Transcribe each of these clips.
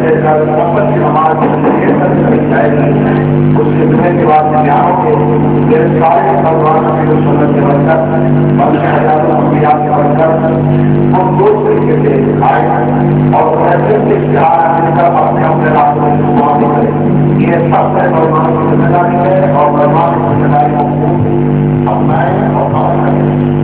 لے کر محبت کی نماز کے اس خدمے کے بعد یہاں کے میرے سارے بھگوان کی سنت کے برکت بلکہ حیات الانبیاء کے برکت ہم دو طریقے سے آئے اور ایسے اختیار مل کر اپنے اپنے راستے میں معاملے کریں. یہ سب سے بھگوان کی ذمہ داری ہے اور بھگوان کی ذمہ داری کو اپنائیں اور کام کریں.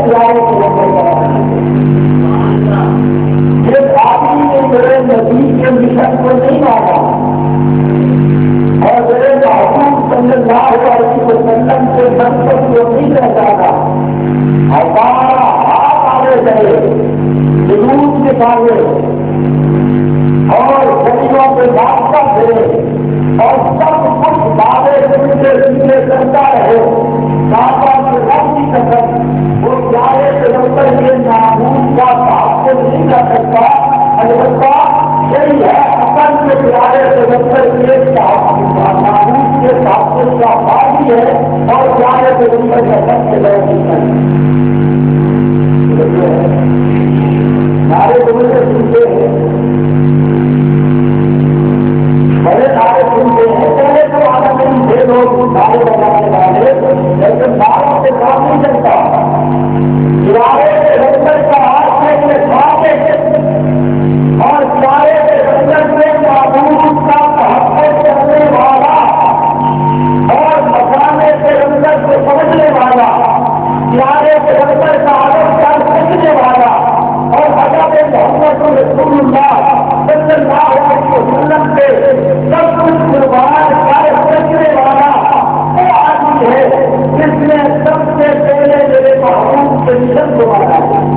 پیارے کے لمبے کرنا. جس آدمی نے میرے نبی کے مشن کو نہیں مانا اور میرے محبوب صلی اللہ علیہ وسلم کے منصب کو نہیں پہچانا، ہمارا ہاتھ آگے چلے، جلوس نکالے اور غریبوں کے راستہ پھرے اور سب کچھ دعوے سیدھے کرتا رہے، کعبہ کے رب کی قسم وہ پیارے پیغمبر کے ناموس کا تعاقب نہیں کر سکتا. البتہ یہی ہے اصل میں پیارے پیغمبر کے ناموس کے تعاقب کا باقی ہے اور پیارے پیغمبر کا سب سے بڑا دشمن نعرے دونوں سنتے ہیں، بڑے نعرے سنتے ہیں. پہلے تو آنا نہیں تھے لوگ نعرے بجانے والے، لیکن نعروں سے کام نہیں چلتا. پیارے پیغمبر کا ہاتھ میں کھاتے اور پیارے پیغمبر کے معبود کا تحفظ کرنے والا اور مقام پیغمبر کو سمجھنے والا، پیارے پیغمبر کا آدر سمجھنے والا اور حضرت محمد رسول اللہ صلی اللہ علیہ وسلم کے سب کچھ قربان کر سکنے والا وہ آدمی ہے جس نے سب سے پہلے میرے محبوب کے مشن کو مانا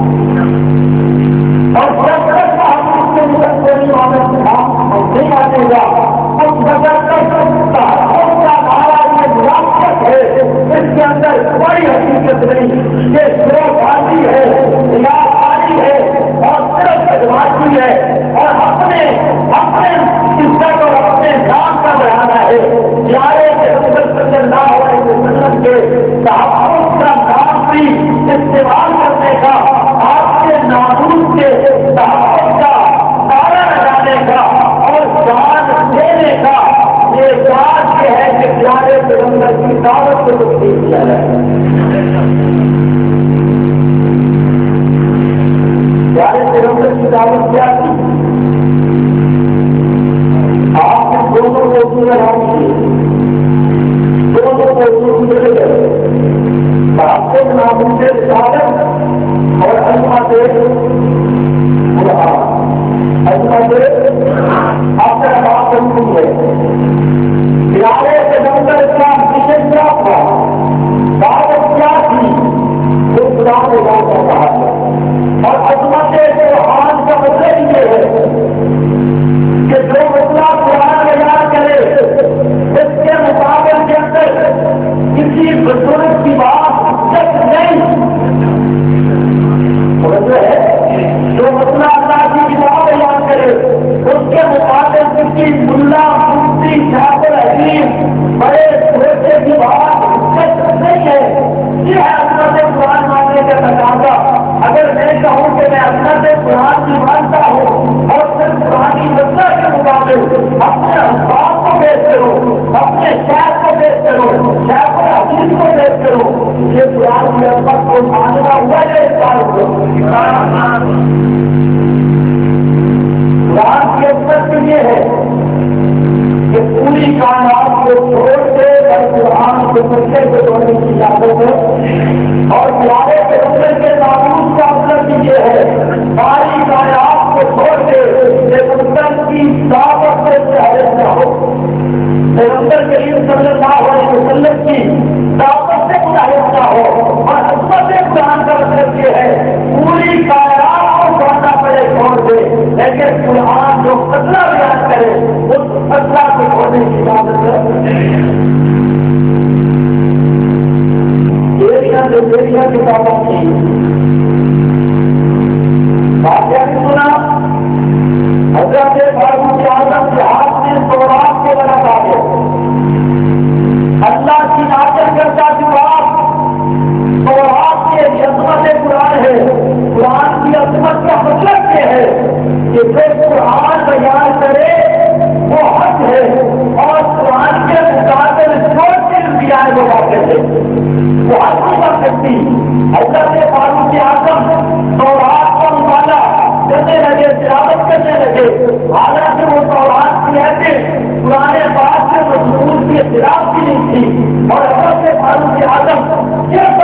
اور جب تک محبوب کے مشن کو نہیں مانے گا اس وقت تک کا نعرہ یہ منافقت ہے، اس کے اندر کوئی حقیقت نہیں، یہ شروعاتی ہے، ریاضی ہے اور صرف اجماعی ہے اور اپنے عزت اور اپنے نام کا بڑھانا ہے. پیارے پیغمبر صلی اللہ علیہ وسلم کے تحفظ کا نام بھی استعمال کرنے کا، آپ کے ناموس کے تحفظ کا نعرہ لگانے کا اور جان دینے کا یہ بات یہ ہے کہ پیارے پیغمبر کی دعوت کو تبدیل کیا جائے. پیارے پیغمبر کی دعوت کیا تھی؟ آپ نے دونوں کو لگائی، دونوں کو گزرے گئے، آپ کے نام سے سادت اور علما سے علما سے آپ کا بات بنتی ہے. پیارے پیغمبر کا مشن کیا تھا، دعوت کیا تھی، وہ خدا نے بات کا کہا ہے. اور عظمت قرآن کا مطلب یہ ہے کہ جو مسئلہ قرآن بیان کرے اس کے مقابل کے اندر کسی بزرگ کی بات حجت نہیں ہے. جو مسئلہ اللہ کی کتاب بیان کرے اس کے مقابل کسی ملا مفتی شاکر حکیم بڑے چھوٹے کی بات حجت نہیں ہے. یہ ہے عظمت قرآن ماننے کا تقاضا. اگر میں کہوں کہ میں عظمت قرآن کی مانتا ہوں اور صرف قرآنی مسئلہ کے مقابل اپنے الفاظ کو پیش کروں، اپنے شاعر کو پیش کروں، شاعر کو حدیث کو پیش کروں، یہ قرآن کی عظمت کو ماننا ہوا ہے. اس بات کو قرآن کی عظمت تو یہ ہے کہ پوری کائنات کو چھوڑ کے قرآن کے مسئلے کو چھوڑنے کی اجازت ہے. اور پیارے پیغمبر کے ناموس کا مطلب یہ ہے ساری کائنات کو چھوڑ کے پیغمبر کی دعوت سے شہرت نہ ہو، پیغمبر کریم صلی اللہ علیہ وسلم کی دعوت سے متحد نہ ہو. اور عظمت قرآن کا مطلب یہ ہے پوری کائنات کو چھوڑنا پڑے چھوڑ دے، لیکن قرآن جو فضلہ بیان کرے اس فضلہ کو چھوڑنے کی اجازت ہے. دیریاں کتابوں کی واقعہ بھی سنا. حضرت فاروق اعظم کے ہاتھ میں تورات کے برکت آ گئے. اللہ کی نازل کرتا جواب تورات کی عظمت قرآن ہے. قرآن کی عظمت کا مطلب یہ ہے کہ جو قرآن بیان کرے وہ حق ہے اور قرآن کے مقابل جو چیز دیا ہے وہ واقع ہے وہ حق نہیں کر سکتی. حضرت فاروق اعظم تورات کا مطالعہ کرنے لگے، تلاوت کرنے لگے، حالانکہ وہ تورات کی ایسے پرانے بات کے مضمون کے خلاف بھی نہیں تھی. اور حضرت فاروق اعظم یہ سمجھ کے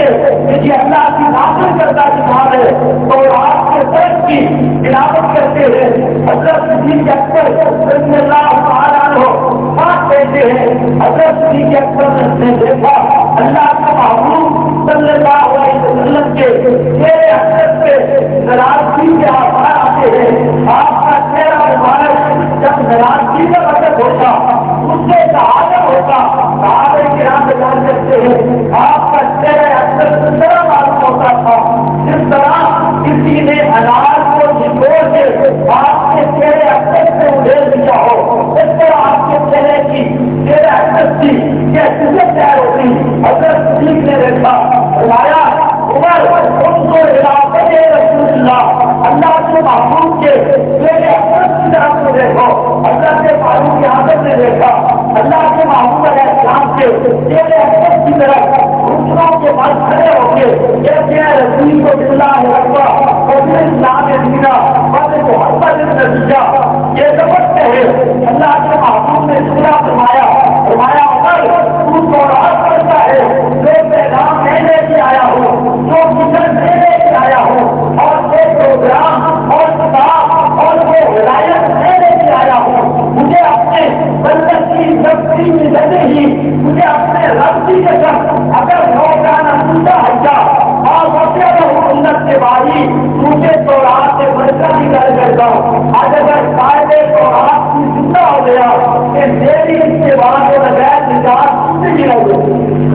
کہ یہ اللہ کی نافذ کردہ کتاب ہے تو آپ کے طرف کی تلاوت کرتے ہیں. حضرت صدیق اکبر رضی اللہ تعالیٰ عنہ بات کہتے ہیں حضرت صدیق اکبر نے دیکھا اللہ کا محبوب صلی اللہ علیہ وسلم کے چہرے حضرت پہ ناراضگی کے آثار آتے ہیں. آپ کا چہرہ مبارک جب ناراضگی کا مطلب ہوتا اس سے تعادل ہوتا صحابہ کرام بیان کرتے ہیں آپ کا چہرہ حضرت اس طرح معلوم ہوتا تھا جس طرح کسی نے انار کو جھکوڑ کے آپ کے چہرے حضرت سے ادھیڑ دیا ہو. اس طرح آپ کے چہرے کی چہرے حضرت کی کیسے تیار ہوتی. حضرت صدیق نے دیکھا فرمایا عمر ان کو علاقے رسول اللہ کے محبوب کے چہرے حضرت کی طرف کو دیکھو. حضرت فاروق اعظم نے دیکھا اللہ کے محبوب علیہ السلام کے چہرے حضرت کی طرف رکنوں کے بعد کھڑے ہو کے کہتے ہیں رسول کو اللہ اکبر اور اسلام دینا بس محبت نتیجہ یہ سمجھتے ہیں. اللہ کے محبوب نے سنا فرمایا عمر تو قرآن پڑھتا ہے جو پیغام میں لے کے آیا ہوں جو مشن میں لے کے آیا ہوں اور جو پروگرام اور کتاب اور وہ ہدایت میں لے کے آیا ہوں مجھے اپنے بندر کی شکتی ملنے ہی مجھے اپنے رب کی قسم اگر نوکانا سنتا ہٹا اور بچے سنت کے باری مجھے تو رات سے بڑھ کر نکل کرتا ہوں. آج اگر قاعدے کو رات کی زندہ ہو گیا کہ میری اس کے بعد وہ بغیر نجات زندگی ہو گئی.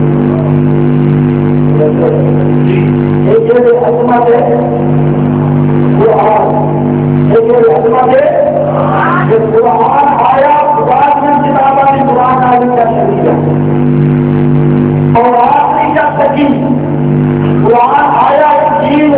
ایک عظمت ہے عظمت ہے کہ قرآن آیا خدا کی کتابوں کی قرآن آئی کا شریعہ اور آپ نہیں جا سکی. قرآن آیا چیز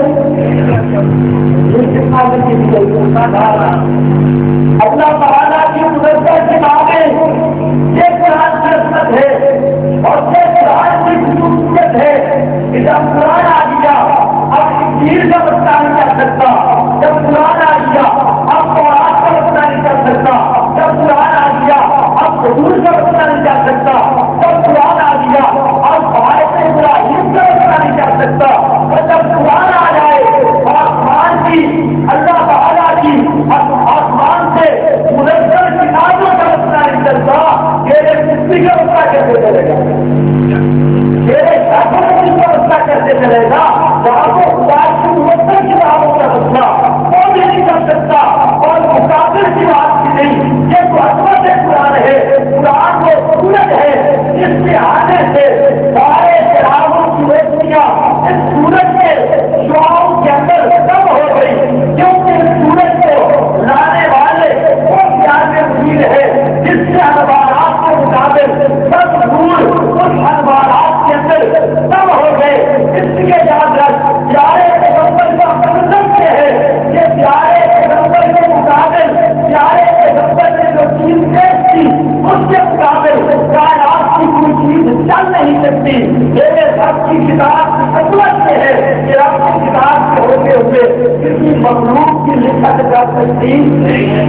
اللہ تعالیٰ کی مقدس کتابیں یہ قرآن کی عظمت ہے اور یہ قرآن کی خصوصیت ہے کہ جب قرآن آ گیا اب انجیل کا بچہ نہیں کر سکتا. جب قرآن آ گیا اب قرآن کا بچہ نہیں کر سکتا. جب قرآن آ گیا اب حضور کا بچہ نہیں کر سکتا. جب قرآن آ گیا اب بھارت ابراہیم کا بچہ نہیں کر سکتا. اور جب قرآن آ جائے آسمان کی اللہ تعالیٰ کی آسمان سے منظر کتابوں کا بچہ نہیں چلتا. میرے کسی کا بچہ کیسے چلے گا؟ میرے شاخوں کا بچہ کیسے چلے گا؟ جہاں کو خدا کی منظر کتابوں کا بچہ وہ بھی نہیں کر سکتا. اور مقابل کی بات کی نہیں یہ تو عظمت قرآن ہے. قرآن وہ سورج ہے جس کے آنے سے سارے چراغوں کی روشنیاں اس سورج کے شعاؤں کے اندر کم ہو گئی کیونکہ اس سورج کو لانے والے وہ پیارے مزید ہے جس سے انوارات کے مطابق سب دور اس انوارات کے اندر کم ہو گئے. اس لیے یاد رکھ پیارے پیغمبر کا مطلب یہ ہے کہ پیارے پیغمبر کے مقابل پیارے پیغمبر نے جو چیز پیش کی اس کے مقابل کائنات کی کوئی چیز چل نہیں سکتی. میرے سب کی کتاب عظمت سے ہے کہ آپ کی کتاب کے ہوتے ہوئے کسی مخلوق کی لکھت کر سکتی نہیں ہے.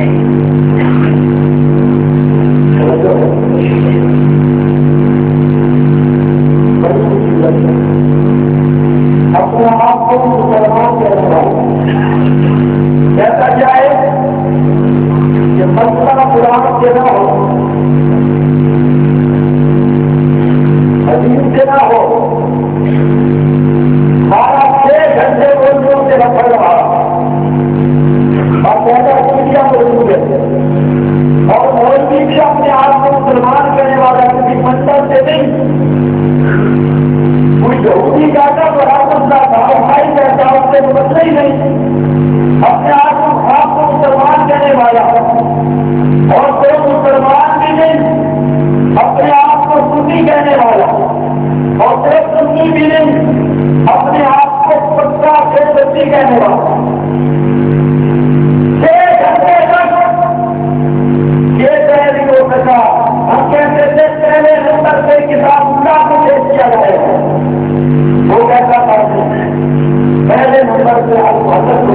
اپنے آپ کو مسلمان کہتا کہتا جائے کہ مسئلہ قرآن سے نہ ہو حدیث سے نہ ہو سارا 6 گھنٹے روزوں سے رکھا رہا اور کہتا دنیا موجود ہے اور مولوی بھی اپنے آپ کو مسلمان کرنے والا کسی منظر سے نہیں. کوئی یہودی کہتا تو رحمت اللہ صاحب بھائی کہتا اس سے بدلے ہی نہیں. اپنے آپ کو مسلمان کہنے والا اور کوئی مسلمان بھی نہیں اپنے آپ کو سنی کہنے والا اور کوئی سنی بھی نہیں اپنے آپ کو پکا سچی کہنے والا. 6 گھنٹے تک یہ تحری ہو سکا. ہم کہتے تھے پہلے نمبر سے کتاب اللہ کو پیش کیا جائے گا وہ کہتا تھا پہلے نمبر سے حضرت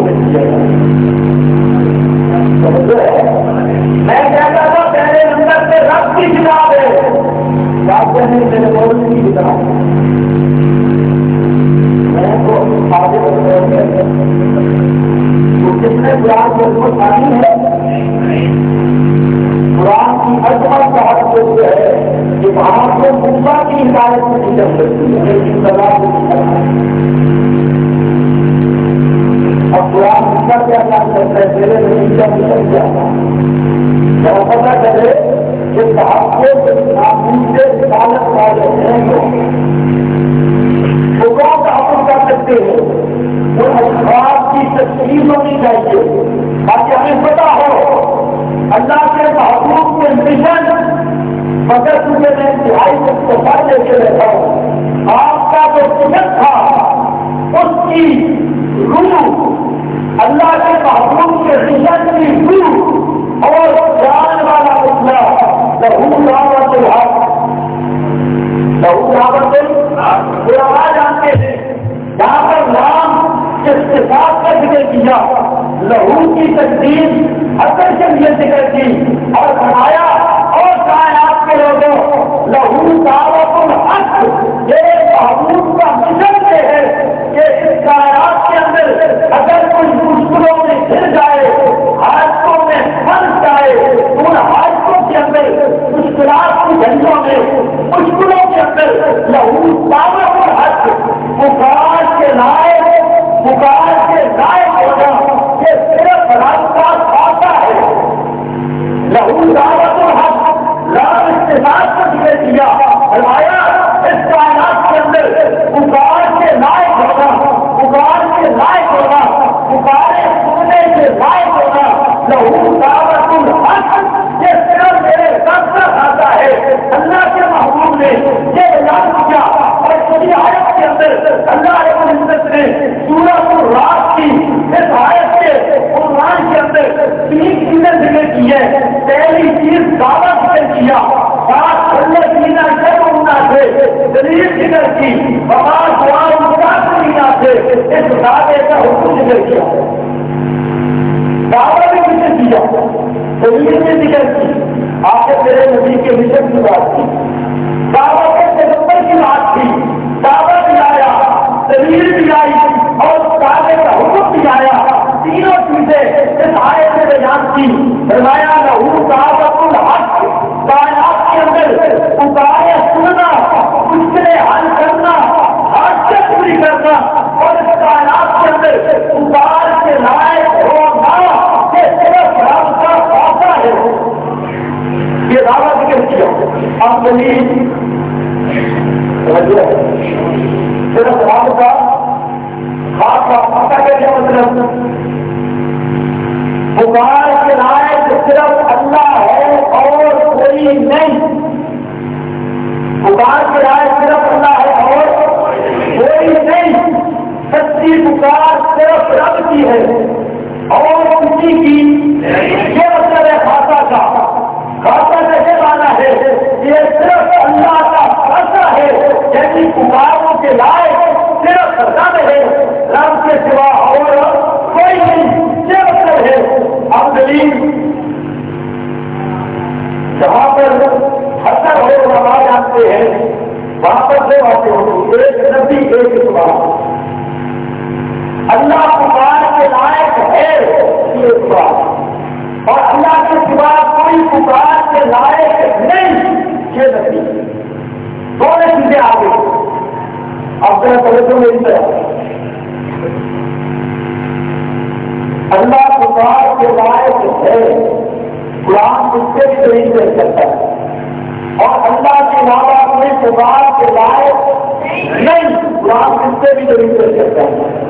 قرآن کی عظمت معلوم ہے؟ قرآن کی عظمت کا حق یہ ہے کہ وہاں کو موسیٰ کی ہدایت میں نہیں چل سکتی ہے لیکن سزا کو نہیں کرنا ہے۔ اب قرآن موسیٰ کیا کام کرتا ہے؟ میرے نہیں چل کیا جب پتہ چلے کہ تحفظ نامون سے رسالت والے ہیں وہ کون تحفظ کر سکتے ہیں؟ ان اشخاص کی تشکیل ہونی چاہیے تاکہ ہمیں پتہ ہو اللہ کے محبوب کے مشن مگر تمہیں میں انتہائی مختصر لے کے رہتا ہوں۔ آپ کا جو مشن تھا اس کی روح اللہ کے محبوب کے مشن کی روح اور جان والا مسئلہ لہو دعوت الحق، لہو دعوت الحق وہ جانتے ہیں جہاں پر نام جس کے ساتھ کا ذکر کیا لہو کی تقدیم اصل سے یہ ذکر کی اور فرمایا اور کائنات کے لوگوں لہو دعوت الحق یہ محبوب کا مشن سے ہے کہ اس کائنات کے اندر اگر کوئی مشکلوں میں گر جائے حادثوں میں پھنس جائے ان حادثوں کے اندر مشکلات کی گھڑیوں میں مشکلوں کے اندر لہو دعوت الحق پکار کے لائق ہونا یہ صرف راستہ پاتا ہے۔ لہو دعوت الحق لام استعمال کو ذکر کیا فرمایا اس کائنات کے اندر پکار کے لائق ہونا، پکار کے لائق ہونا، پکارے سننے کے لائق ہونا لہو دعوت الحق یہ صرف میرے سب تک آتا ہے۔ اللہ کے محبوب نے یہ اعلان کیا اور اسی آیت کے اندر اللہ رب العزت نے سورۃ الرعد کی اس آیت کے عنوان کے اندر 3 چیزیں ذکر کی ہے۔ پہلی چیز دعوت ذکر کیا، بات اللہ جینا شرمنا سے دلیل ذکر کی، بات دعا مقاصدینا سے اس دعوے کا حکم ذکر کیا۔ دعوت بھی ذکر کیا، دلیل نے ذکر کی، آخر میرے نبی کے مشن کی بات کی، دعوت کے پیغمبر کی بات تھی، دعوت بھی آیا، دلیل بھی آئی اور دعوے کا حکم بھی آیا۔ تینوں چیزیں اس آیت میں بیان کی۔ فرمایا لہو دعوت الحق کائنات کے اندر پکارے سننا، مشکلیں حل کرنا، حاجت پوری کرنا اور اس کائنات کے اندر پکار کے لائق ہونا یہ صرف راستہ پاتا ہے۔ یہ دعوت ذکر کیا۔ اب دلیل صرف رب کا خاص کا کیا مطلب پکار کے لائق صرف اللہ ہے اور کوئی نہیں، پکار کے لائق صرف اللہ ہے اور کوئی نہیں، سچی پکار صرف رب کی ہے اور کسی کی یہ مطلب ہے خاصا کا کیسے مانا ہے یہ صرف اللہ کا خاصا ہے، یعنی پکاروں کے لائق صرف رب ہے، رب کے سوا اور کوئی نہیں، یہ مطلب ہے۔ اب دلیل جہاں پر حسن ہو روا جانتے ہیں وہاں پر دو باتیں ہوتی، ایک نبی ایک سوال۔ اللہ پکار کے لائق ہے یہ سوال اور اللہ کے سوا کوئی پکار کے لائق نہیں یہ نبی، دونوں چیزیں آ گئی۔ اب ذرا توجہ میری طرف، اللہ پکار کے لائق ہے، قرآن اس سے بھی دلیل دے سکتا ہے اور اللہ کے علاوہ کوئی پکار کے لائق نہیں، قرآن اس سے بھی دلیل دے سکتا ہے۔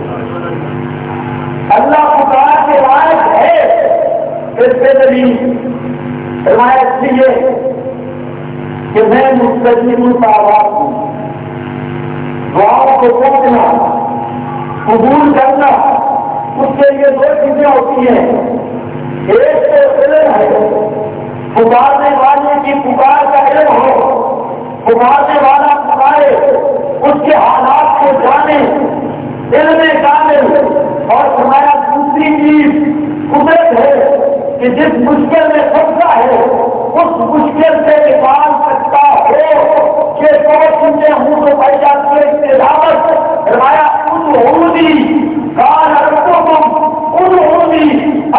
اللہ پکار کے لائق ہے، اس سے دلیل فرمایا اس لیے کہ میں مستجیب الدعوات ہوں، دعاؤں کو سمجھنا قبول کرنا اس کے لیے دو چیزیں ہوتی ہیں، ایک تو علم ہے، پکارنے والے کی پکار کا علم ہو، پکارنے والا پکارے اس کے حالات کو جانے، علم کامل، اور ہمارا دوسری چیز قدرت ہے کہ جس مشکل میں پھنسا ہے اس مشکل سے نکال سکتا ہو کہ دو چیزیں ہوں تو پائی جاتی ہے استجابت۔ فرمایا ان ہونی کان ربکم ان ہونی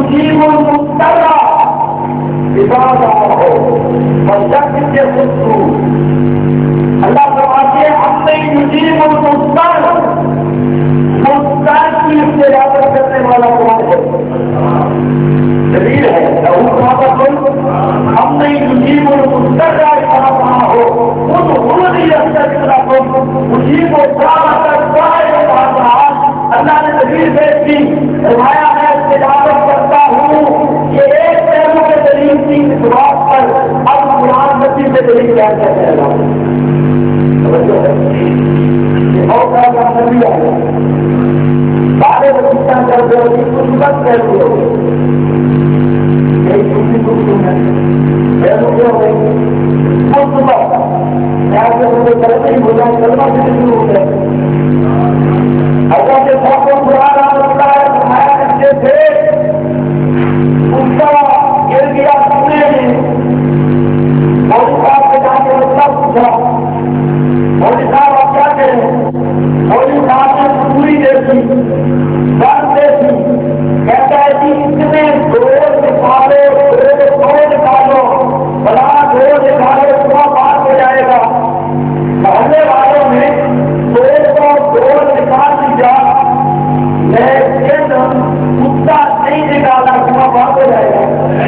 يجيب المضطر اذا دعاه ويكشف السوء. اللہ فرماتے ہیں ہم نے یجیب المضطر، مضطر کی استجابت کرنے والا کون ہے؟ دلیل ہے ہم نے یجیب المضطر اذا دعاه ادخلوا يستجب لكم مجیب الدعوة الداعي. اللہ نے دلیل پیش کی، فرمایا میں استجابت کرتا ہوں. یہ ایک پہلو کے دلیل کی اس بات پر اب قرآن مجید میں دلیل بیان کرنے لگا. بہت سارا نبی آئے سارے وسیع کر دو مثبت پہلو ہو گئے. ایک دوسری گفتگو میں پہلو کیا ہو گئی مثبت کرنے ہی بولا کرنا سے شروع ہو گئے. اللہ کے ساتھ پرانا ہوتا ہے سمایا کرتے تھے ان کا گر گیا سننے میں مودی صاحب سے جا کے مسئلہ پوچھا. مودی صاحب آپ کیا کریں؟ مودی صاحب نے پوری دیکھی بند دیکھی کہتا ہے کہ اتنے دور نکالو نکالو بلا دور نکالو صبح بات ہو جائے گا. محلے والوں میں دور نکال دیا لیکن کتا نہیں نکالا صبح بات ہو جائے گا.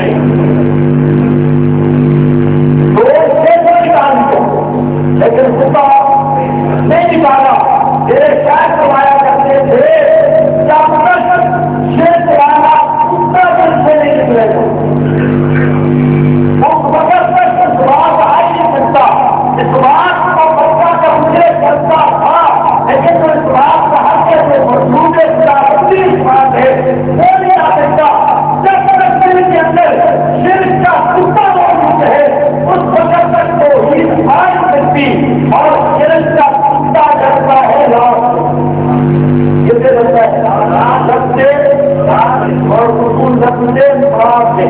دور سے تو نکال دیا لیکن کتا نہیں نکالا. میرے شاید کمایا کرتے تھے جب تک شیر چلانا کتا دل سے نہیں نکلے گا. وہ مگر تک بات آ ہی نہیں سکتا. اس بات کو بچہ کا مجھے کرتا تھا لیکن جو اس بات کا حق ہے وہ مضبوط خلافتی اس بات ہے وہ نہیں آ سکتا. جب تک دل کے اندر شرک کا کتا موجود ہے اس وقت تک تو ہی آ نہیں سکتی. اور شرک کا کتا ڈرتا ہے کتنے لگتا ہے لگتے اور اصول لگتے خراب ہے.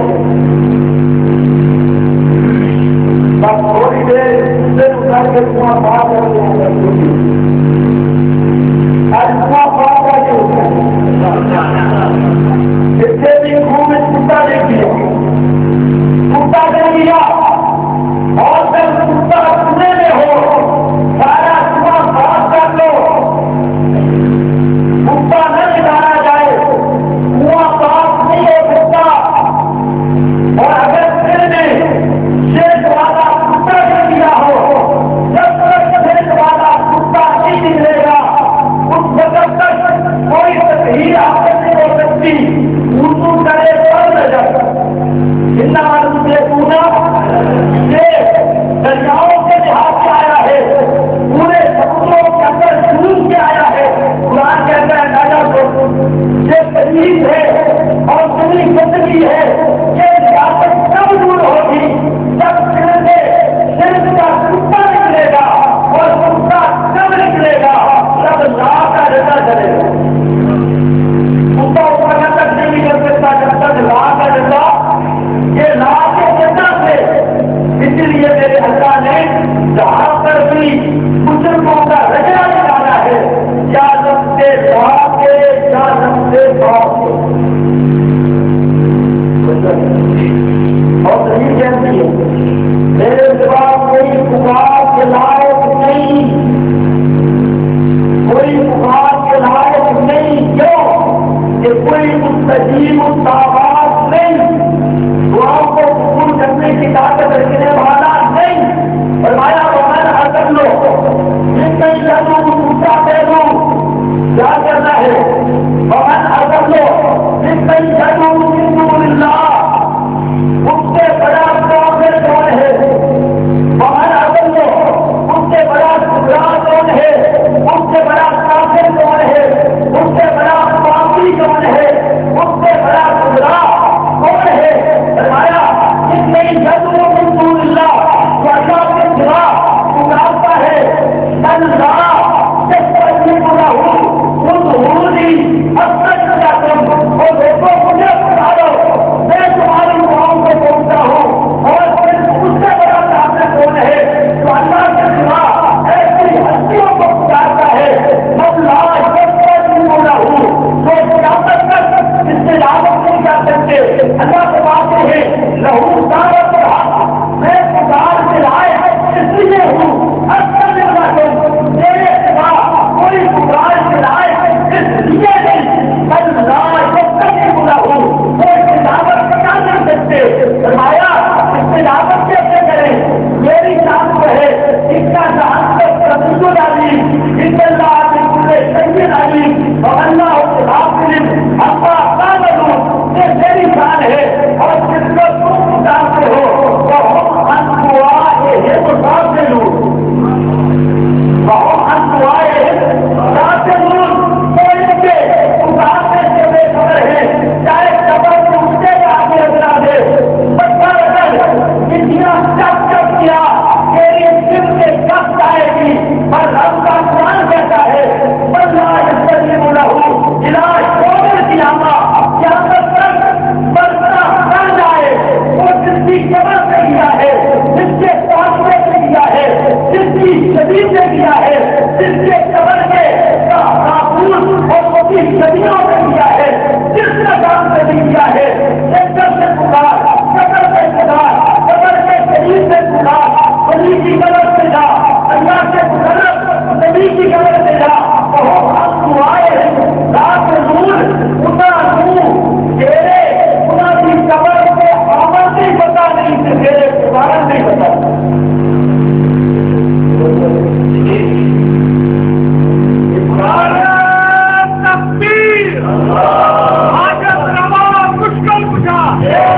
بس تھوڑی دیر سے اٹھا کے کنواں پار کر کے آج کنواں پار کر کے جتنے بھی خوب میں کتا دے دیا کتا دے دیا اور پھر کتا سنے میں ہو سارا کنواں پار کر لو کتا نہ نکالا جائے کنواں پار نہیں ہو سکتا. اور اگر پھر میں شیخ والا کتا دے دیا ہو جب تک شیخ والا کتا نہیں نکلے گا اس وقت تک کوئی تحریر آپ نہیں ہو سکتی. اردو کرے پر نظر جتنا مجھے پوچھا یہ دریاؤں کے لحاظ سے آیا ہے پورے سمندروں کے اندر جنوب سے آیا ہے. قرآن کے اندر اندازہ کو یہ تجویز ہے اور پوری زندگی ہے. یہ ریاست کب دور ہوگی جب شرک کا کتا نکلے گا اور کتا کب نکلے گا جب لا کا رضا چلے گا. کتا اس وقت تک نہیں نکل سکتا جب تک لا کا رضا یہ لا کے رضا سے. اسی لیے میرے اللہ نے جہاں پر بھی بزرگوں کا رچنا نکالا ہے یا رستے باپ کے یا رستے باپ کے. اور صحیح کہتی ہے میرے جواب کوئی پکار کے لائق نہیں کوئی پکار کے لائق نہیں. کیوں کہ کوئی مستجیب الدعوات نہیں دعاؤں کو قبول کرنے کی طاقت رکھنے والا نہیں. فرمایا ومن اگر لو جن کئی جانوں کو دوسرا پہلو کیا کرنا ہے. ومن اگر لو جن کئی جانوں کو اللہ اس سے بڑا کافر کون ہے. ومن اگر لو اس سے بڑا گمراہ کون ہے. اس سے بڑا کافر کون ہے. اس سے بڑا پاپی کون ہے. اس سے بڑا گمراہ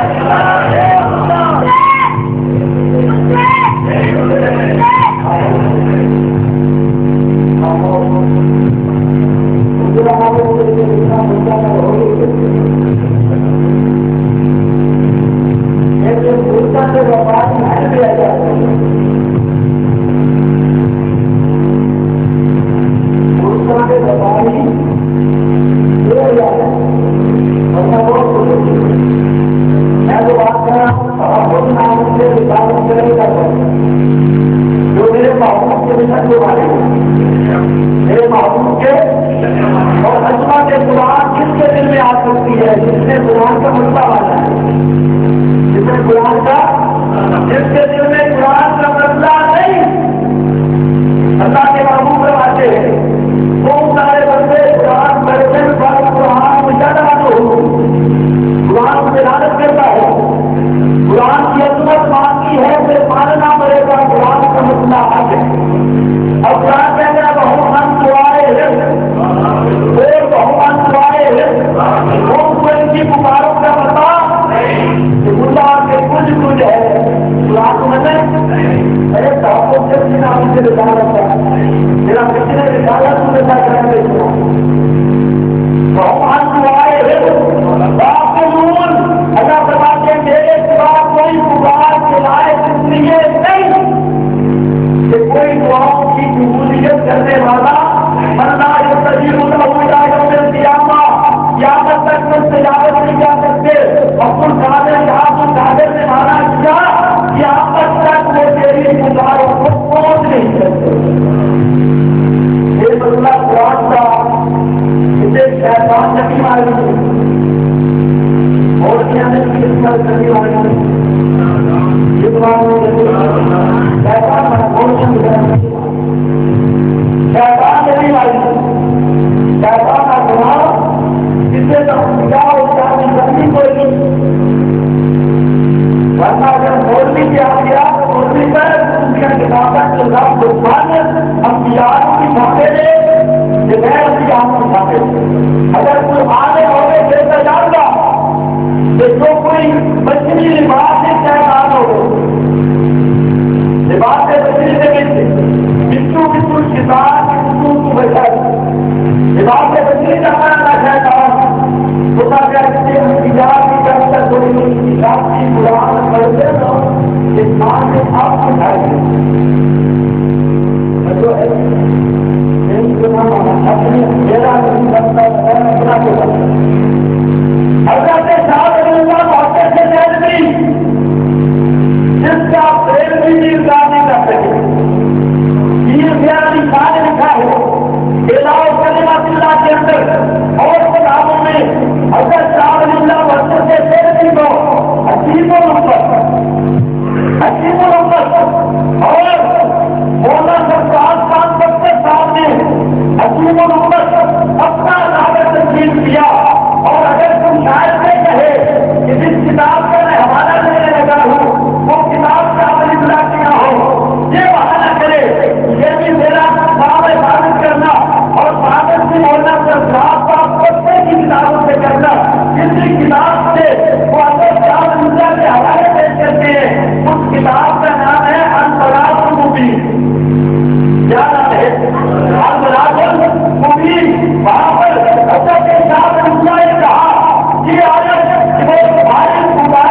وہاں پر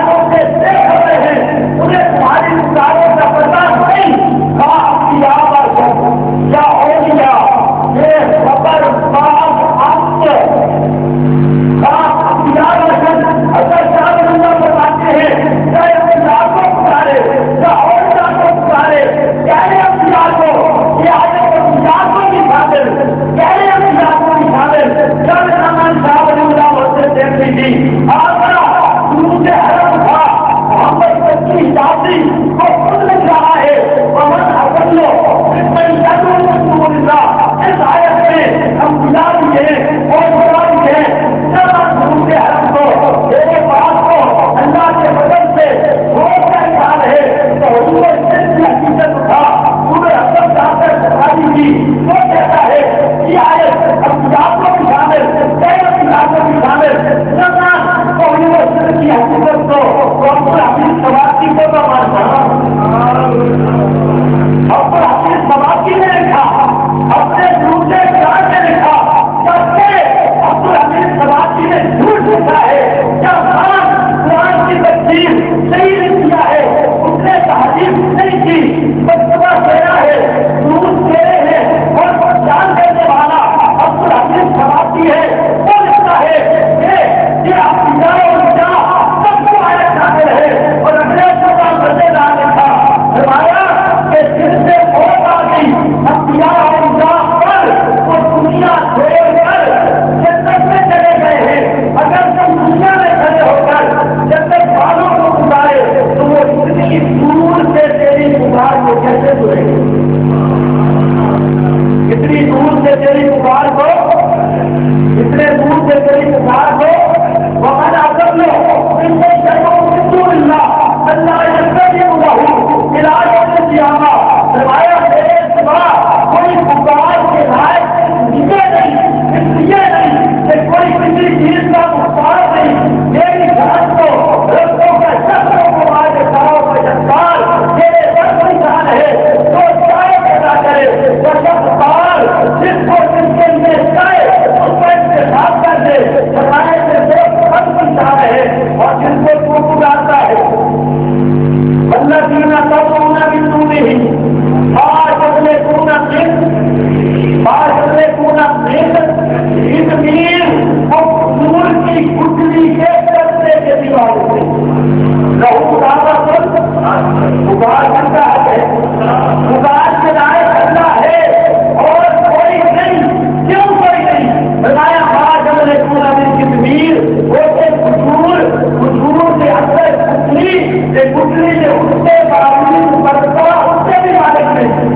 یہ گٹلی کے اس کے باوجود برتا اس سے بھی مالک نہیں.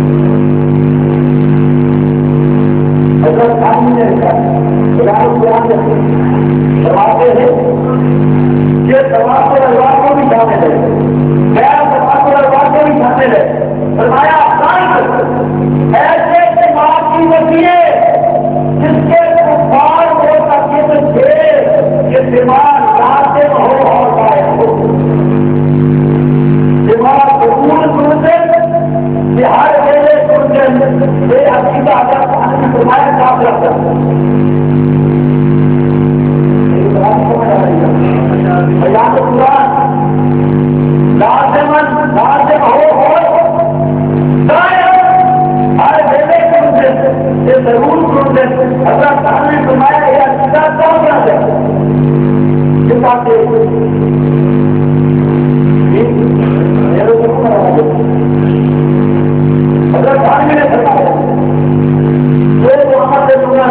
اگر سامنے دروازے ہیں یہ دروازے دروازے کو بھی جانے لگے گیا دروازے دروازے کو بھی جانے لگے فرمایا ایسے دماغ کی وسیع جس کے کفار ہو سکے تھے کہ دماغ لازم ہو اور غائب ہو. دماغ ضرور سنتے کہ ہر ویلے سنتے بے عقیدہ اگر پانی فرمایا کام کرتا بیان قرآن لازم ہو ہر ویلے سنتے یہ ضرور سنتے اگر پانی فرمایا یہ عقیدہ کام کرتا یہ باتیں اگر پانی نے فرمایا تو محمد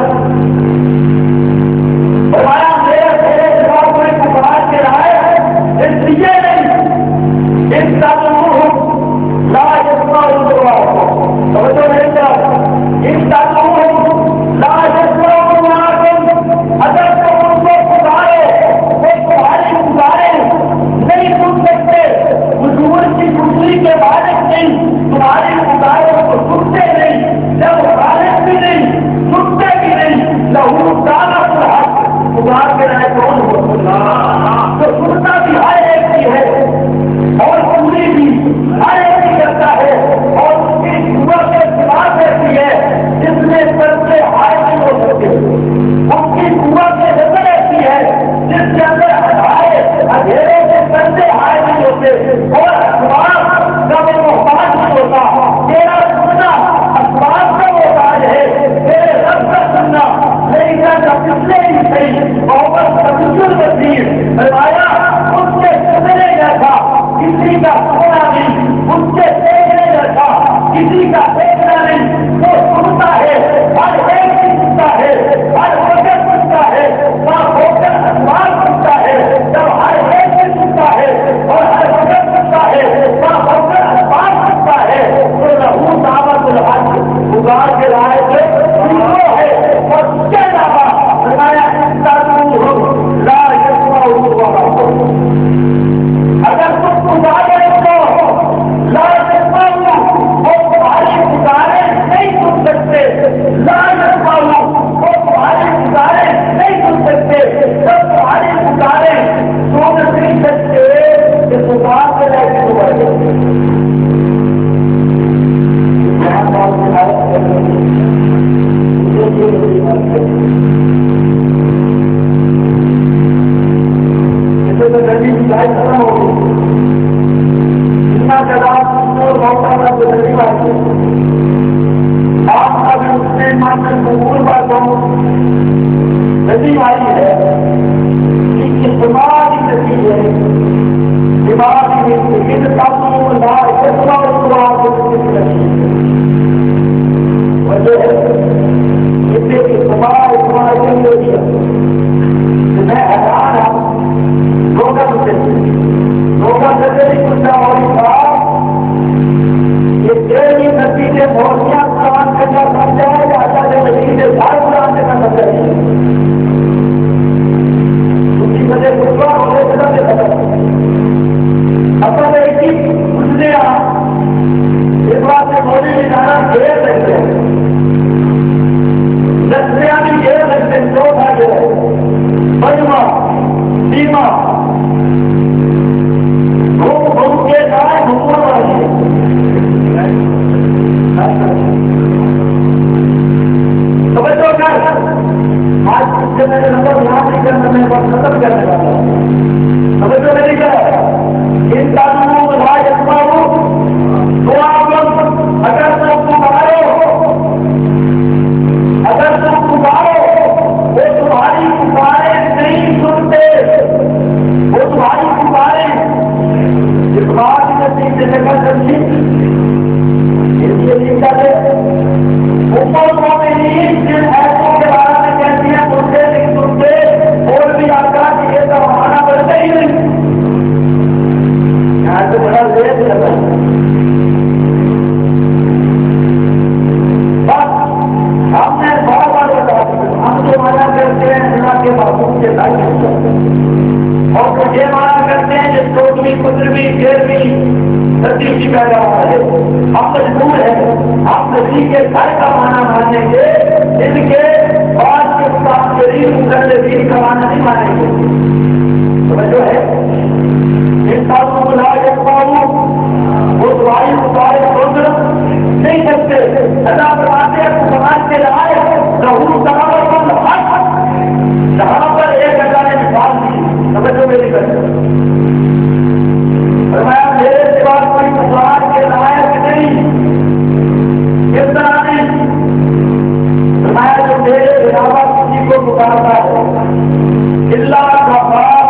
فرمایا میرے جواب کو پکڑ کے رہا ہے اس لیے نہیں اس کا لا یسمع توجہ نہیں کیا اس کا لا یسمع اگر تم ان کو پکارے وہ تمہاری پکارے نہیں سن سکتے حضور کی خوشی کے مالک نہیں تمہاری پکاروں کو سنتے نہیں جب غالب بھی نہیں سنتے بھی نہیں لہو دانا حق پکار کے رہے کون ہو تو سنتا بھی ہر ایک کی ہے اور پوری بھی ہر ایک کی کرتا ہے اور اس کی صورت سے خلاف ایسی ہے جس میں سب سے ہائے نہیں ہو سکتے اس کی صورت سے نظر ایسی ہے جس کے اندر ہٹائے اندھیرے سے سردے ہائے نہیں ہوتے اور اخبار کا وہ محتاج نہیں ہوتا. تیرا سننا اخبار کا محتاج ہے تیرے رب کا سننا نہیں کا پچھلے ہی صحیح محبت تبدیل وزیر فرمایا اس کے سننے جیسا کسی کا سونا نہیں اس کے دیکھنے جیسا کسی کا دیکھنا نہیں وہ سنتا ہے ہر ایک کی سنتا ہے ہر وقت سنتا ہے وہاں ہو کر اخبار سنتا ہے جب ہر ایک کی سنتا ہے اور ہر وقت سنتا ہے وہاں ہو کر اخبار سنتا ہے تو لہو دعوت الحق گزار کے رائے سے ہے اور اس کے علاوہ بنایا لا یسمع اگر تم پکارے تو لا یسمع وہ تمہاری پکارے نہیں سن سکتے لا یسمع وہ تمہاری پکارے نہیں سن سکتے جب تمہاری پکارے سن نہیں سکتے کہ پکار کے لائے تو بڑھ نبی کی لائف ختم ہوگی اتنا جواب بہت گزرنے والی آپ ابھی اس میں مانتے قبول باتوں نبی آئی ہے کہ دماغی نتیجے ہے دماغی نتیجے تعلیم لا یسمع وجہ ہے اس سے دماغ میں حیران ہوں لوگوں سے پوچھا ہوئی بات یہ تیری نتیجے بہتیاں سامان کرنا سمجھا ہے یا اللہ کے نتیجے بھائی قرآن کرنا سمجھا ہے اس کی وجہ گزرا ہونے سے نہ خبر اصل ایک ہی پوچھنے اس بات سے مولی نے جانا گھیر سکتے ہیں دستیاں بھی گھیر سکتے ہیں دو بھائی ہے بجما بیما گھوم کے ساتھ کرنا ہے. بس ہم نے بار بار بتا دیا ہم جو مانا کرتے ہیں اللہ کے معصوم کے تعلق کرتے ہیں اور جو یہ مانا کرتے ہیں کہ چودہویں 15ویں 13ویں صدی کی پیداوار ہے. ہم مجبور ہیں ہم نبی کے گھر کا مانا مانیں گے ان کے بعد کے متاثرین مقلدین کا مانا نہیں مانیں گے. توجہ ہے انسان کو بلا کے پاؤں وہ دعائی مطالعے سوچ نہیں سکتے. اللہ فرماتے ہیں کو سماج کے لائے رہو سماج جہاں پر ایک اللہ نے مثال دی توجہ میری کرتے فرمایا میرے سوا کوئی مسلمان کے لائق نہیں. کس طرح نہیں فرمایا جو میرے علاوہ کسی کو پکارتا ہے اللہ کا باپ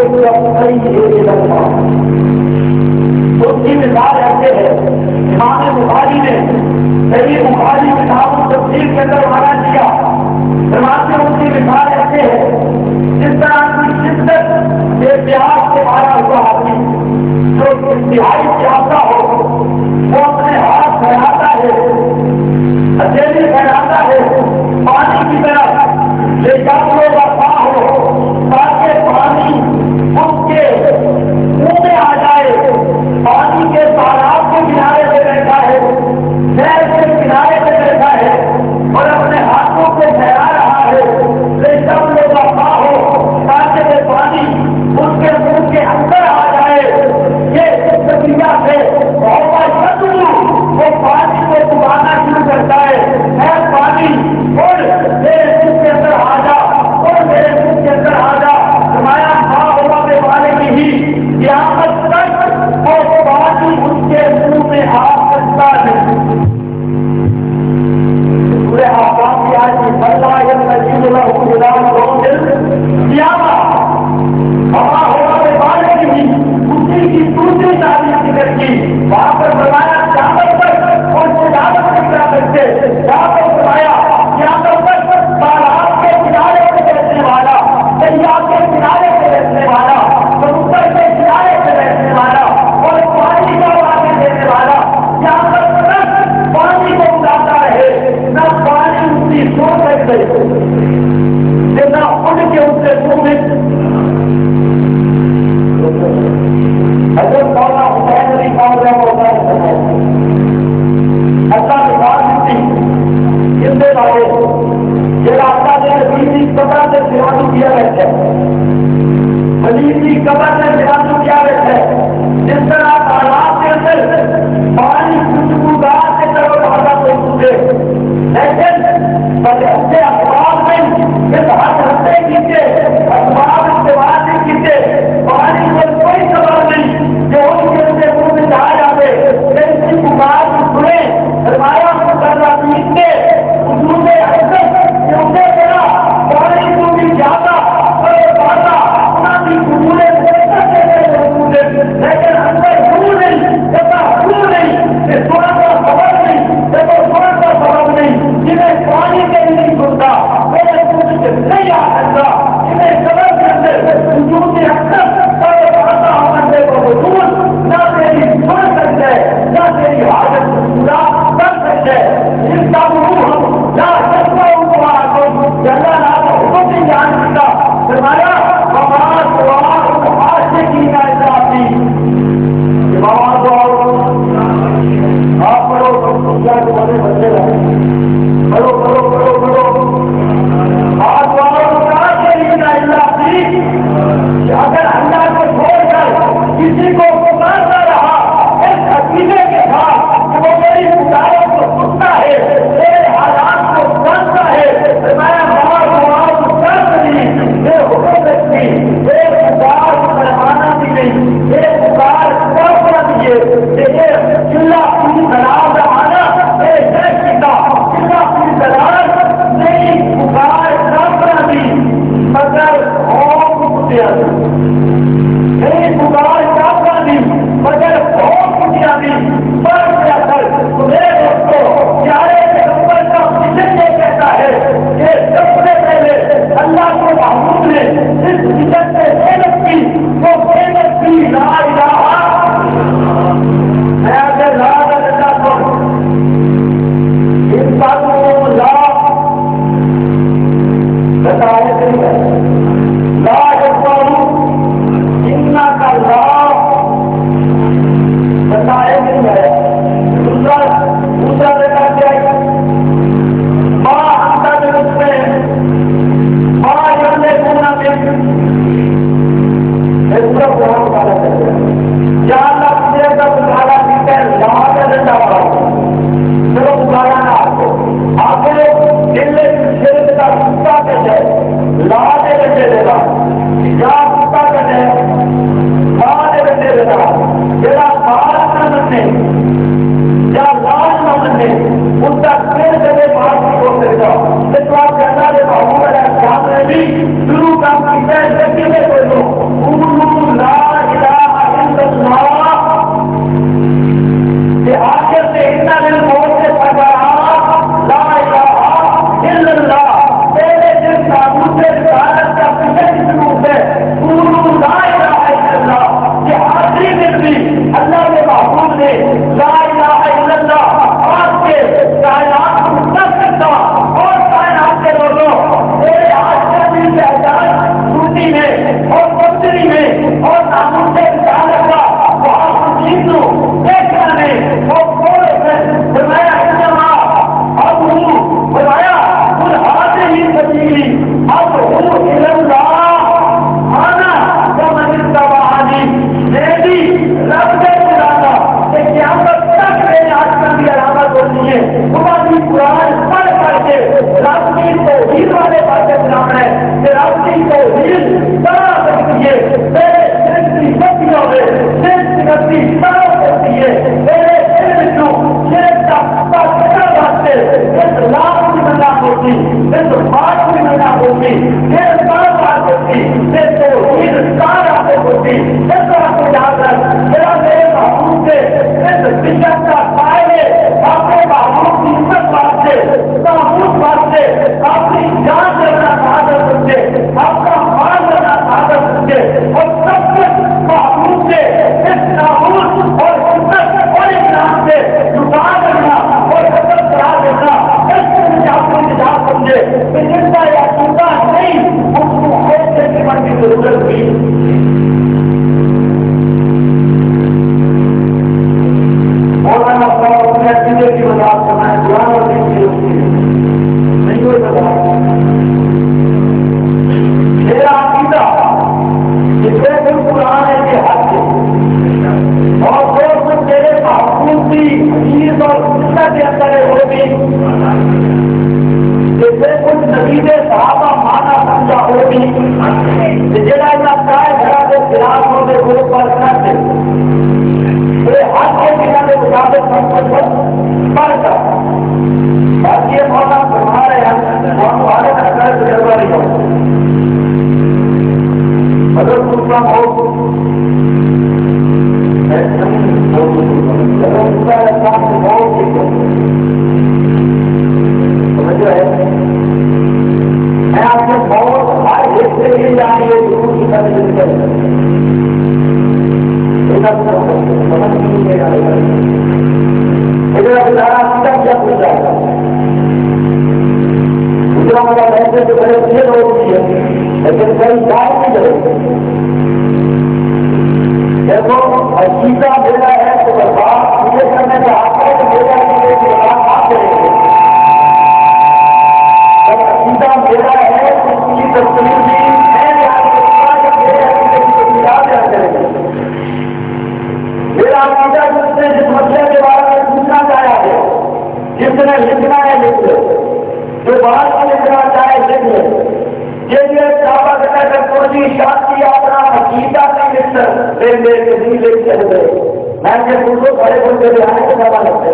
اس کی مثال ایسے ہے. امام بخاری نے صحیح بخاری کتاب تفسیر کے اندر مانا کیا فرماتے اس کی مثال ایسے ہے جس طرح کی شدت کے پیاس سے مارا ہوا آدمی جو انتہائی پیاسا ہو وہ اپنے ہاتھ پھیلاتا ہے ہتھیلی پھیلاتا ہے پانی کی طرف لے جاتا ہو تاکہ پانی اس کے منہ میں آ جائے. پانی کے تالاب کے کنارے پہ بیٹھا ہے شہر کے کنارے پہ بیٹھا ہے اور اپنے ہاتھوں کو پھیلا رہا ہے لے جب لوگ وفا ہو تاکہ وہ پانی اس کے منہ کے اندر آ جائے. یہ نتیجہ سے بہت وہ پانی کو ڈبانا شروع کرتا ہے. اے پانی اور میرے منہ کے اندر آ جا اور میرے منہ کے اندر آ جا. فرمایا والے کی ہی قیامت تک وہ پانی اس کے منہ میں آ سکتا ہے. پورے آسام کی آج ہوا والے کی ہی اسی کی دوسری تعلیم ذکر کی وہاں پر فرمایا قیامت تک اور قیامت تک کیا کرتے وہاں پر فرمایا قیامت تک تالاب کے کنارے پہ بیٹھنے والا دریا کے کنارے پہ بیٹھنے والا سمندر کے کنارے پہ بیٹھنے والا اور پانی کا پانی دینے والا قیامت تک پانی کو اڑاتا رہے نہ پانی اس کی سو سکتے نہ ان کے اس سے سوچ. حضرت مولانا حسین علی خان ہوتا ہے اللہ نظام دیتی جن سے والے یہ راستہ جو ہے بیوی قبر سے سیوانو کیا رہتا ہے بیوی قبر سے سیوانو کیا رہتا ہے. جس طرح تالاب کے اندر پانی خوشبودار کے طرف بھاگا تو سوچے لیکن بچے اخبار میں اس ہاتھ ہفتے کیجیے اخبار استعمال نہیں کیجیے پانی پر کوئی سوال نہیں جو ان کے اندر منہ میں جا جاتے اس کی پکار سنے فرمایا کرنا کے حضور اندر کرا پانی کو بھی جاتا اور پاتا اپنا بھی حضور لیکن اندر حضور نہیں جیسا حضور نہیں کہ تھوڑا سا سبب نہیں دیکھو تھوڑا سا سبب نہیں جنہیں پانی کے نہیں سنتا میرے کچھ نہیں آ سکتا جنہیں سبب کے اندر حضور کے اکثر پاتا ہونے کو حضور نہ تیری سن سکتے نہ تیری حاجت پورا کر سکتے ان کا روح نہ سکتا ان کو جگہ نہ تو حکم نہیں جان سکتا فرمایا ہمارا سوال ہاتھ سے کی نہ چاہتی آپ پڑھو تمہارے بچے رہے پڑھو پڑھو پڑھو پڑھو آج والوں کے لیے اگر اللہ کو چھوڑ کر کسی کو پکارتا رہا اس عقیدے کے ساتھ وہ میری پکاروں کو سنتا ہے میرے حالات کو جانتا ہے میں حکم رکھتی ایک پکار فرمانا بھی نہیں ایک پکار کرنا دیجیے چلا پوری دلال آنا چلا پوری دلال نہیں پکار کرنا دی مگر نہیں پکار کرنا دی مگر بہت کچھ دی پر کیا کر میرے دوستوں پیارے پیغمبر کا مشن یہ کہتا ہے کہ سب سے پہلے اللہ کے محبوب نے اس مشن سے محنت کی وہ محنت کی لا الہ کی حفاظت کرتی ہے. میرے دل جو یہ طاقت بنا واسطے اس لاکھ کی بنا ہوتی اس بات کی بنا ہوتی یہ بات بات ہوتی یہ توحید کار آتے ہوتی اس طرح کو یاد رکھ میرا میرے محبوب سے اس بشت کا فائدے اپنے محبوب کی عزت واسطے محبوب واسطے اپنی جان کرنا حاضر سمجھے آپ کا مال کرنا حاضر سمجھے اور سب کچھ محبوب سے اس ناموس اور عزت اور اکرام سے جھکا کرنا اور حضرت کرا دینا اس کو مجھے آپ کو انتظار سمجھے کہ جن کا یا چوکا نہیں اس کو ایسے جیون کی ضرورت ہوئی. مولانا صاحب اپنے عقیدے کی وضاحت کرنا ہے قرآن اور دین کی روشنی میں نہیں کوئی وضاحت. میرا عقیدہ جتنے دن قرآن ہے کہ حق ہے اور جو کچھ میرے محفوظ کی حدیث اور سنت کے اندر ہے وہ بھی جیسے کچھ نبی صحابہ مانا سمجھا وہ بھی جڑا لگتا ہے گھر کے خلاف ہوتے وہ پر کرتے ہاتھ کے بنا کے مطابق سب کچھ پڑھ کر باقی یہ مولا فرما رہے ہیں ہم والے کا تجربہ نہیں ہو اگر کچھ کام ہو میں آپ کو بہت ہر ایک سے یہ جانیے ضرور کی دوسرا مطلب ایسے تو بڑے اچھے لوگ بھی ہیں لیکن کئی بات نہیں کرے دیکھو عقیدہ میرا ہے تو بات یہ کرنا چاہتا ہے کہ میرا عقیدے کی بات آپ کریں گے. جب عقیدہ میرا ہے تو اس کی تصویر بھی میں یاد رکھوں گا کہ میرے عقیدے کی تصویر آپ یاد کریں گے. میرا عقیدہ جس نے جس مسئلے کے بارے میں پوچھنا چاہا ہے جس نے لکھنا ہے لکھ لے جو بات میں لکھنا چاہے لکھ لے یہ چاپا کر کر کوئی شادی اپنا عقیدہ نہیں لکھ سکتے نہیں لکھ سکتے. میں نے دوسروں بڑے بڑے آنے کے سوال لگتے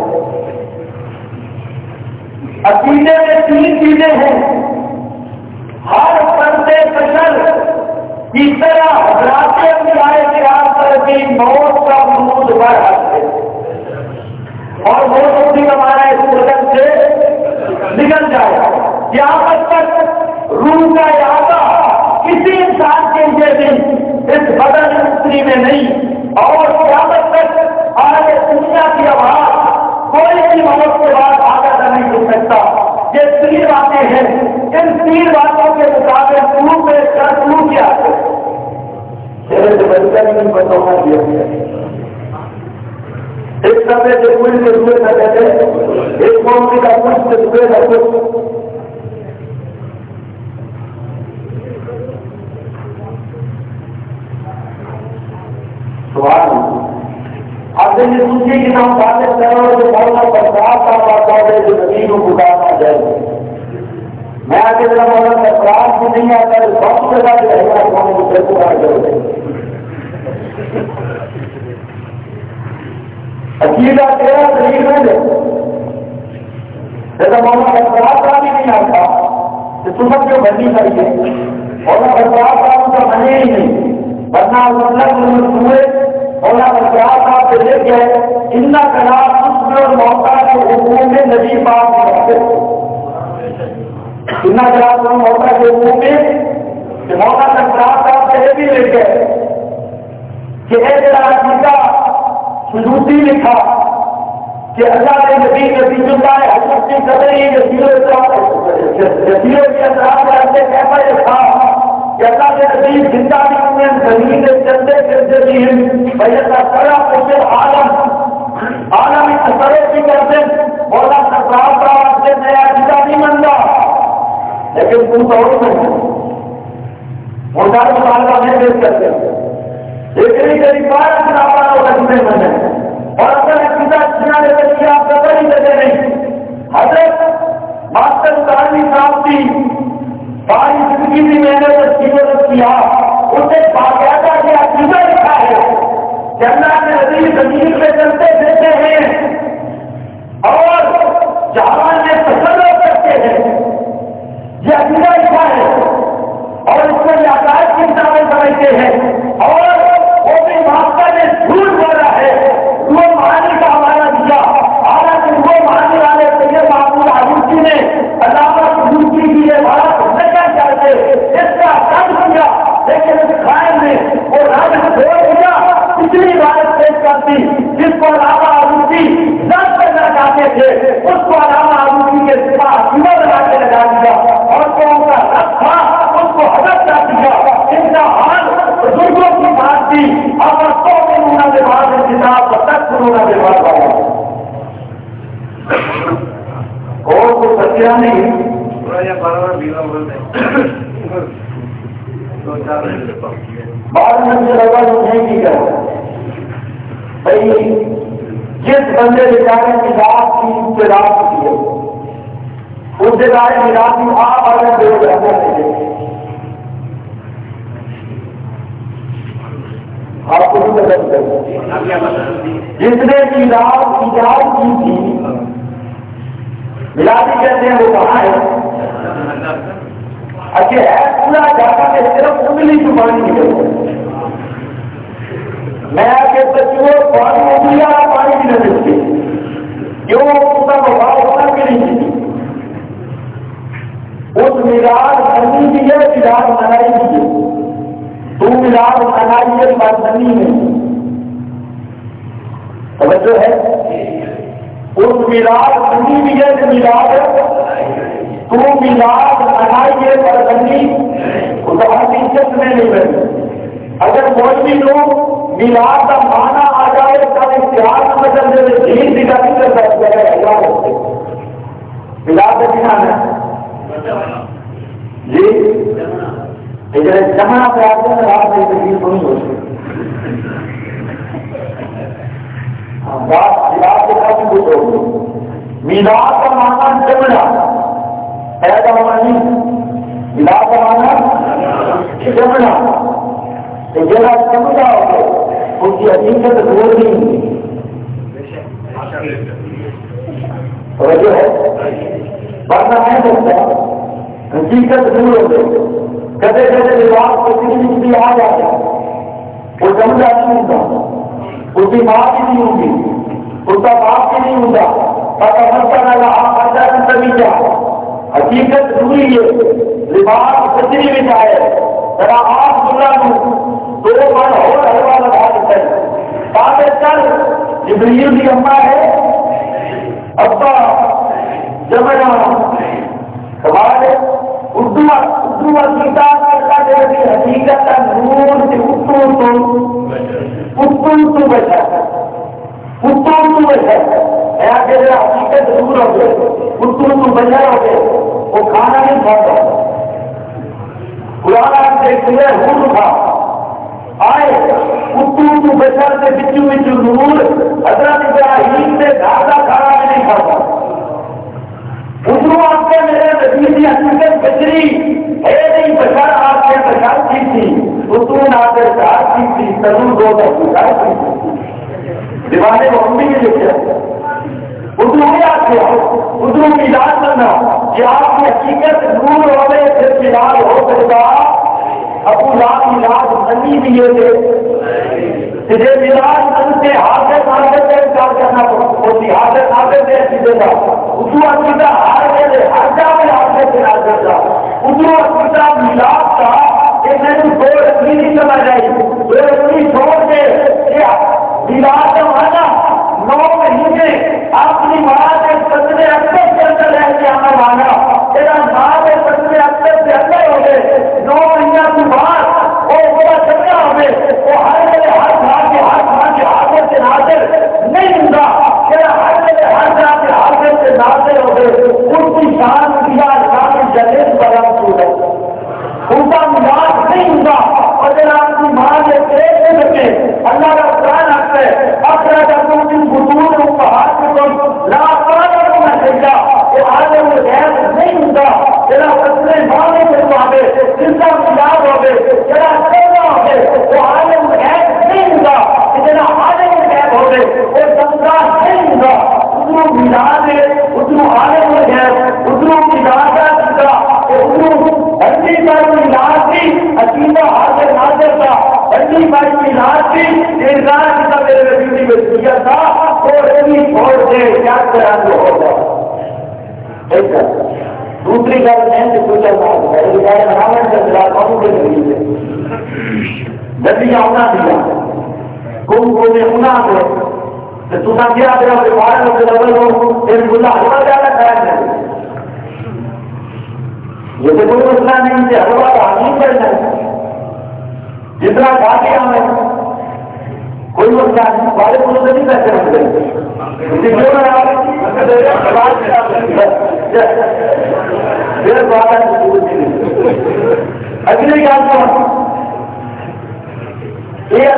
عقیدے میں 3 چیزیں ہیں. ہر بندے بشر کی طرح حضرات انبیاء کرام پر بھی موت کا وجود بڑھ ہے اور موت بھی ہمارا اس بدن سے نکل جائے گا. قیامت تک روح کا احاطہ کسی انسان کے لیے بھی اس بدن مستری میں نہیں اور قیامت تک آج دنیا کی آواز کوئی بھی موت کے بعد آگاہ نہیں ہو سکتا. یہ 3 باتیں ہیں. ان 3 باتوں کے مطابق روح میں شروع کیا نہیں بتانا دیا ایک سمے سے پوری سے دوسرے سمے سے ایک موقع کا کچھ سے دوسرے کا کچھ سوال. اب یہ دوسری کی نام باتیں کرو جو مولانا سرفراز کا بات ہے جو نبی کو پکارنا جائے. میں آگے میرا مولانا سرفراز بھی نہیں آتا ہے بہت جگہ جو ہے دوسرے کو پکار کرو. عقیدہ تیرا شریر میں دے جیسا مولانا سرفراز کا بھی نہیں آتا تو سمجھ جو بننی چاہیے. مولانا سرفراز صاحب کا بنے ہی نہیں ورنہ مطلب ہوئے مولانا سرفراز صاحب سے لے کے ان کلام اس اور موقع کے حقوق میں نبی پاک رکھتے ان کلام اور موقع کے حقوق میں مولانا سرفراز صاحب سے یہ بھی لے گئے کہ اے تیرا عقیدہ سلوکی لکھا کہ اللہ کے نبی نبی اللہ حضرت کی قدر ہی جزیروں کے اثرات کرتے کیسا یہ تھا کہ اللہ کے نبی زندہ بھی ہوئے زمین کے چندے چلتے بھی ہیں بھائی سرا پوچھے عالم تصرف بھی کرتے مولا سرفراز صاحب سے نیا عقیدہ نہیں بنتا لیکن تم تو اور نہیں موٹار مطالبہ نہیں پیش کرتے لیکن کئی بار اپنا عقیدے بنے اور اگر عقیدہ چھینا لے کر آپ قدر ہی دیتے نہیں. حضرت ماسٹر تعلیم صاحب کی ساری زندگی بھی میں نے تصویر کیا اسے باقاعدہ یہ عقیدہ لکھا ہے کہ اللہ کے نبی زمین پہ چلتے پھرتے ہیں اور جہان میں تصرف کرتے ہیں، یہ عقیدہ ایسا ہے اور اس کو یہ عقائد کی تعمیر سمجھتے ہیں اور وہ بھی ماسٹر نے جھوٹ بولا ہے، وہ معانی کا حوالہ دیا، حالانکہ وہ معانی والے سید محمود آلوسی نے علامہ سلوکی کی یہ بات نہیں چاہتے، اس کا رد کیا، لیکن اس قائم نے وہ رد چھوڑ دیا، پچھلی بات پیش کرتی جس کو علامہ آلوسی رد کرنا چاہتے تھے اس کو علامہ آلوسی کے سوا عمر بنا کے لگا دیا اور جو ان کا رد تھا اس کو حضرت کر دیا۔ ان کا حال بزرگوں کی بات تھی، اب تو انہوں نے بعد کتاب تک انہوں نے بعد والا اور تو سچیا نہیں بعد میں سے لگا نہیں کی کر بھائی جس بندے بیچارے کی رات کی ابتدا کی ہے ابتدا کی رات کی آپ اگر دے رہے آپ کو جس نے کی رات ایجاد کی تھی ملادی کہتے ہیں وہ کہاں ہے؟ اچھا ہے پورا جاتا ہے صرف انگلی چبانی نکلتی میں کے بچوں پانی انگلیاں پانی بھی نہ ملتی جو اس کا بھاؤ ہونا بھی نہیں تھی اس ملاد کرنی بھی ہے ملاد منائی بھی ہے تو ملاد منائی ہے مردنی میں توجہ ہے اس ملاد کرنی بھی ہے ملاد تو ملاد منائی ہے مردنی اس حقیقت میں نہیں بنتی اگر کوئی بھی لوگ ملاد کا مانا آ جائے تب اشتہار کا مطلب جو دین دکھا نہیں کر سکتا ہے ملاد کا بنا ہے جی جمع پہ آتے ہیں رات میں تکلیف نہیں ہوتی ملاد کے ساتھ کچھ ہو ملاد کا مانا جمنا ایسا ہونا نہیں ملاد کا مانا جمنا جگہ سمجھا ہو ان کی حقیقت دور نہیں جو ہے ورنہ نہیں سکتا حقیقت دور ہو گئی کدے کدے لباس کو کسی بھی آ جاتا وہ سمجھا نہیں ہوگا اس کی ماں بھی نہیں ہوگی اس کا باپ بھی نہیں ہوگا پتا مسئلہ لگا آپ اچھا سبھی کیا حقیقت دوری ہے لباس کچری میں جائے ذرا آپ بلا لوں دو بار اور ہلوا لگا دیتے ہیں تاکہ چل جبریل کی اماں ہے ابا جمنا ہمارے اردو گیتا کرتا جیسے حقیقت کا نور سے اتو بیٹھا حقیقت دور ہو گئے اتو بجا ہو گئے وہ کھانا نہیں کھاتا پرانا دیکھتے ہوں تھا آئے اتو بچر سے بچو بچو نور حضرت ابراہیم سے دھاگا کھانا بھی نہیں کھاتا ادھر آپ کے میرے نتیجی حقیقت بچری ہے نہیں بچر آپ کے بچار کی تھی اتون آپ کے چار کی تھی تنور دو بچار کی تھی دیوانے کو ہم بھی نہیں دیکھتے ادھر بھی آپ کے ادھر کی علاج کرنا کہ آپ کی حقیقت نور ہونے پھر علاج ہو سکتا ابو لاب علاج بنی بھی یہ تھے تجھے علاج بن سے حاضر حاضر سے انکار کرنا ہوتی حاضر حاضر سے چیزیں تھا ادھر عقیدہ ہار گئے ہر جا میں حاضر سے حاضر تھا ادھر عقیدہ ملاپ تھا کہ میں نے دو رکھنی نہیں سمجھ آئی دو رکھنی چھوڑ کے ملاپ کا مانا 9 مہینے اپنی ماں کے سچنے اکثر کے اندر رہ کے آنا مانا تیرا ماں کے سچنے اکثر سے اندر ہو گئے 9 مہینہ کی بات وہ بڑا چکا ہو گئے وہ ہر جگہ ہر ماں کے حاضر سے ناظر نہیں ہوگا تیرا ہر جگہ ہر طرح کے حاضر سے ناظر ہو گئے ان کی شان کیا شان جلیس بڑا ہے ان کا ملاج نہیں ہوگا اور جب آپ کی ہو گئے وہ سمجھا نہیں ہوگا اتنوں میلاد ہے اتنوں عالم ہے اتنوں میلاد کا اتنوں ہنسی پر میلاد کی عقیدہ حاضر ناظر تھا ہنسی پر میلاد کی انسان کی طرح میرے بیوٹی میں کیا تھا اور چھوڑ دے کیا کرا جو ہوگا دوسری گل میں پوچھا برامن کے خلاف قانون کے ذریعے ندی آنا دیا گم کو ہونا ہے تو تصا کیا دیا بارے میں لگل ہو پھر بلا ہوا جانا خیال نہیں یہ تو کوئی مسئلہ نہیں کہ ہوا کا حقیق کرنا جتنا کھاتے ہمیں کوئی مسئلہ نہیں بارے کو نہیں پیسے بن گئے اگلی بات یہ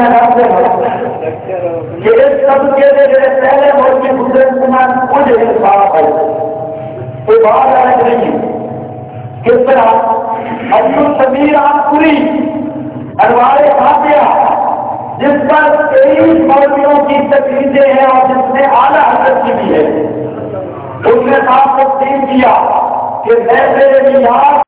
سب کے پہلے ملک کے گزرے کچھ انصاف ہے کوئی بات الگ نہیں ہے کس طرح ابو سمیر آپ پوری انوار فاتحہ جس پر 23 مولویوں کی تقریریں ہیں اور جس میں اعلیٰ حضرت کی بھی ہے اس نے صاف تقسیم کیا کہ میں میرے